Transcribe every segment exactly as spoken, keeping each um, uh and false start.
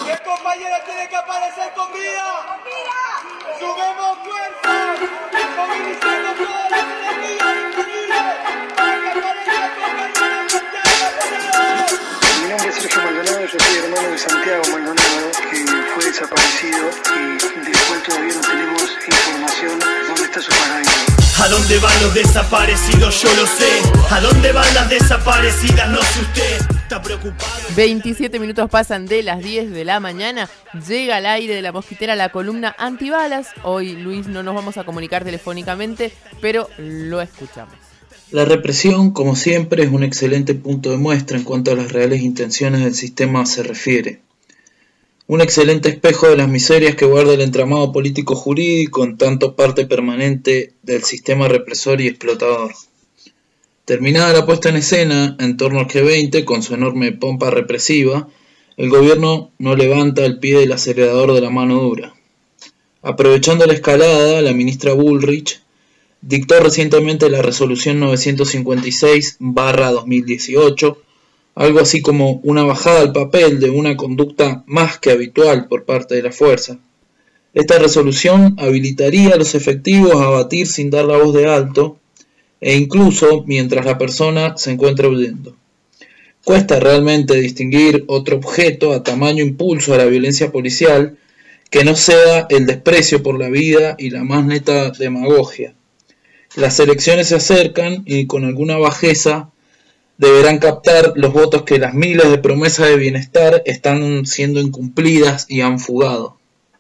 el compañero tiene que aparecer con vida. Sumemos fuerza, movilizando toda la energía disponible para que aparezca el compañero Santiago. Mi nombre es Sergio Maldonado, yo soy hermano de Santiago Maldonado, que fue desaparecido y del cual todavía no tenemos información de dónde está su paradero. ¿A dónde van los desaparecidos? Yo lo sé. ¿A dónde van las desaparecidas? No sé usted. ¿Está preocupado? veintisiete minutos pasan de las diez de la mañana. Llega al aire de La Mosquitera la columna Antibalas. Hoy, Luis, no nos vamos a comunicar telefónicamente, pero lo escuchamos. La represión, como siempre, es un excelente punto de muestra en cuanto a las reales intenciones del sistema se refiere. Un excelente espejo de las miserias que guarda el entramado político-jurídico, en tanto parte permanente del sistema represor y explotador. Terminada la puesta en escena en torno al G veinte, con su enorme pompa represiva, el gobierno no levanta el pie del acelerador de la mano dura. Aprovechando la escalada, la ministra Bullrich dictó recientemente la resolución novecientos cincuenta y seis barra dos mil dieciocho, algo así como una bajada al papel de una conducta más que habitual por parte de la fuerza. Esta resolución habilitaría a los efectivos a batir sin dar la voz de alto, e incluso mientras la persona se encuentra huyendo. Cuesta realmente distinguir otro objeto a tamaño impulso a la violencia policial que no sea el desprecio por la vida y la más neta demagogia. Las elecciones se acercan y con alguna bajeza deberán captar los votos que las miles de promesas de bienestar están siendo incumplidas y han fugado.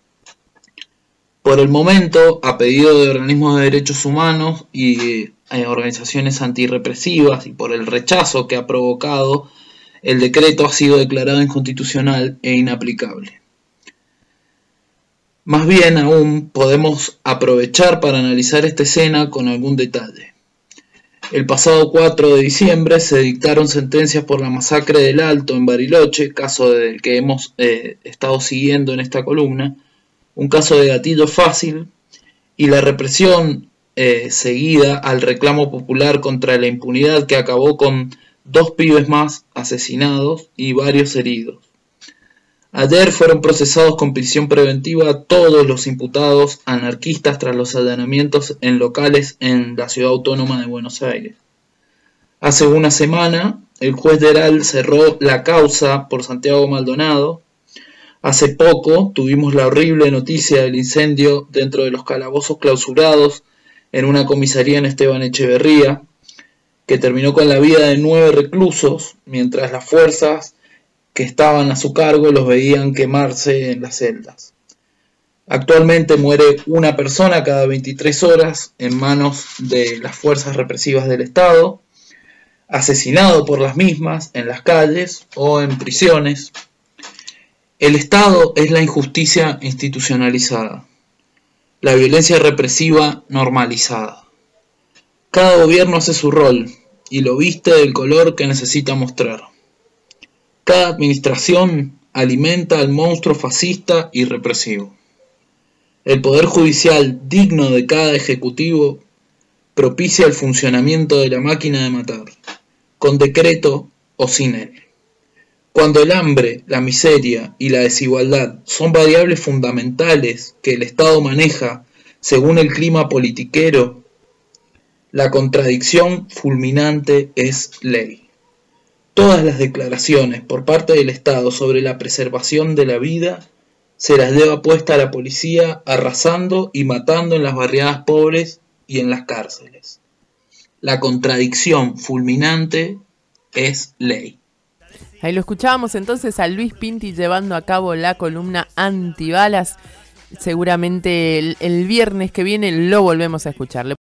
Por el momento, a pedido de organismos de derechos humanos y eh, organizaciones antirrepresivas y por el rechazo que ha provocado, el decreto ha sido declarado inconstitucional e inaplicable. Más bien aún, podemos aprovechar para analizar esta escena con algún detalle. El pasado cuatro de diciembre se dictaron sentencias por la masacre del Alto en Bariloche, caso del que hemos eh, estado siguiendo en esta columna, un caso de gatillo fácil, y la represión eh, seguida al reclamo popular contra la impunidad que acabó con dos pibes más asesinados y varios heridos. Ayer fueron procesados con prisión preventiva todos los imputados anarquistas tras los allanamientos en locales en la ciudad autónoma de Buenos Aires. Hace una semana, el juez Deral cerró la causa por Santiago Maldonado. Hace poco tuvimos la horrible noticia del incendio dentro de los calabozos clausurados en una comisaría en Esteban Echeverría, que terminó con la vida de nueve reclusos, mientras las fuerzas que estaban a su cargo los veían quemarse en las celdas. Actualmente muere una persona cada veintitrés horas en manos de las fuerzas represivas del Estado, asesinado por las mismas en las calles o en prisiones. El Estado es la injusticia institucionalizada, la violencia represiva normalizada. Cada gobierno hace su rol y lo viste del color que necesita mostrar. Cada administración alimenta al monstruo fascista y represivo. El poder judicial digno de cada ejecutivo propicia el funcionamiento de la máquina de matar, con decreto o sin él. Cuando el hambre, la miseria y la desigualdad son variables fundamentales que el Estado maneja según el clima politiquero, la contradicción fulminante es ley. Todas las declaraciones por parte del Estado sobre la preservación de la vida se las lleva puesta a la policía arrasando y matando en las barriadas pobres y en las cárceles. La contradicción fulminante es ley. Ahí lo escuchábamos entonces a Luis Pinti llevando a cabo la columna Antibalas. Seguramente el, el viernes que viene lo volvemos a escuchar.